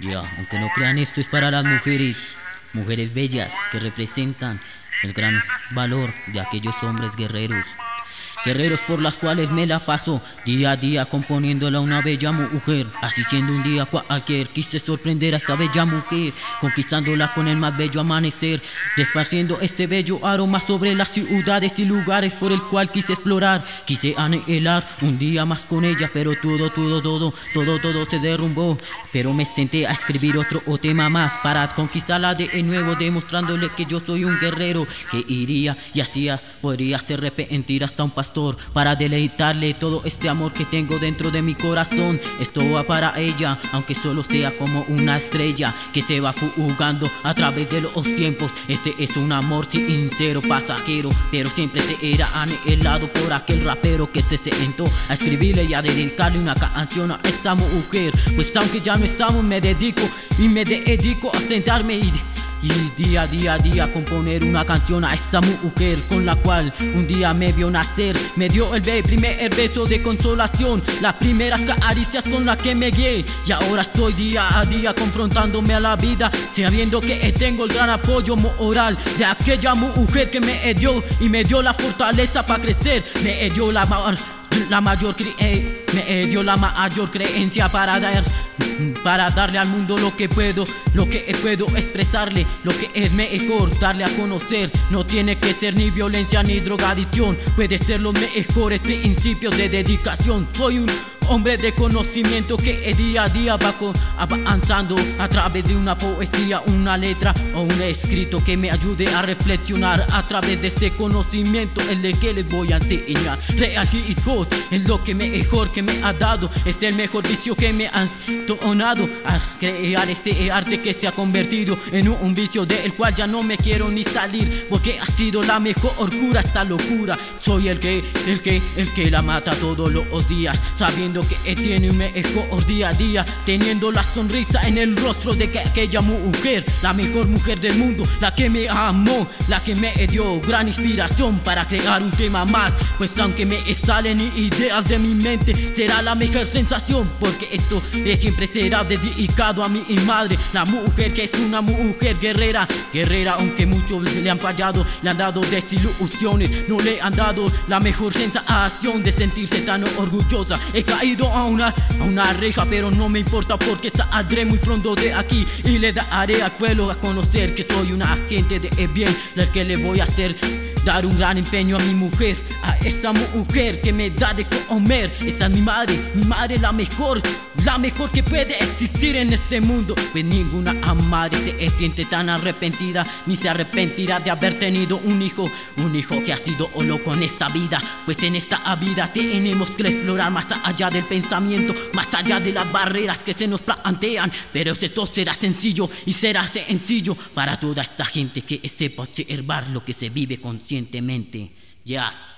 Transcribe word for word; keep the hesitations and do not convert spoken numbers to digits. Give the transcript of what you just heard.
Ya, aunque no crean, esto es para las mujeres, mujeres bellas que representan el gran valor de aquellos hombres guerreros. Guerreros por las cuales me la paso día a día componiéndola una bella mujer. Así siendo un día cualquier, quise sorprender a esta bella mujer, conquistándola con el más bello amanecer, esparciendo este bello aroma sobre las ciudades y lugares por el cual quise explorar. Quise anhelar un día más con ella, pero todo, todo, todo, todo, todo se derrumbó. Pero me senté a escribir otro o tema más para conquistarla de nuevo, demostrándole que yo soy un guerrero que iría y hacía, podría hacer arrepentir hasta un pastor, para deleitarle todo este amor que tengo dentro de mi corazón. Esto va para ella, aunque solo sea como una estrella que se va fugando a través de los tiempos. Este es un amor sincero, pasajero, pero siempre se era anhelado por aquel rapero que se sentó a escribirle y a dedicarle una canción a esta mujer. Pues aunque ya no estamos, me dedico y me dedico a sentarme y Y día a día a día componer una canción a esta mujer con la cual un día me vio nacer. Me dio el primer beso de consolación, las primeras caricias con las que me guié. Y ahora estoy día a día confrontándome a la vida, sabiendo que tengo el gran apoyo moral de aquella mujer que me dio y me dio la fortaleza para crecer. Me dio la, la mayor cre me dio la mayor creencia para dar Para darle al mundo lo que puedo, lo que puedo expresarle, lo que es mejor darle a conocer. No tiene que ser ni violencia ni drogadicción, puede ser los mejores principios de dedicación. Soy un hombre de conocimiento que día a día va avanzando a través de una poesía, una letra o un escrito que me ayude a reflexionar a través de este conocimiento, el de que les voy a enseñar. Real hip hop es lo que mejor que me ha dado, es el mejor vicio que me ha donado a crear este arte que se ha convertido en un vicio del cual ya no me quiero ni salir, porque ha sido la mejor cura esta locura. Soy el que, el que, el que la mata todos los días, sabiendo que tiene un mejor día a día, teniendo la sonrisa en el rostro de que aquella mujer, la mejor mujer del mundo, la que me amó, la que me dio gran inspiración para crear un tema más. Pues aunque me salen ideas de mi mente, será la mejor sensación, porque esto de siempre será dedicado a mi madre, la mujer que es una mujer guerrera, guerrera aunque muchos le han fallado, le han dado desilusiones, no le han dado la mejor sensación de sentirse tan orgullosa. He caído a una, a una reja, pero no me importa porque saldré muy pronto de aquí y le daré al pueblo a conocer que soy una agente de bien, el que le voy a hacer dar un gran empeño a mi mujer, a esa mujer que me da de comer. Esa es mi madre, mi madre la mejor, la mejor que puede existir en este mundo. Pues ninguna madre se siente tan arrepentida, ni se arrepentirá de haber tenido un hijo, un hijo que ha sido loco en esta vida. Pues en esta vida tenemos que explorar más allá del pensamiento, más allá de las barreras que se nos plantean. Pero esto será sencillo y será sencillo para toda esta gente que sepa observar lo que se vive conscientemente. Ya.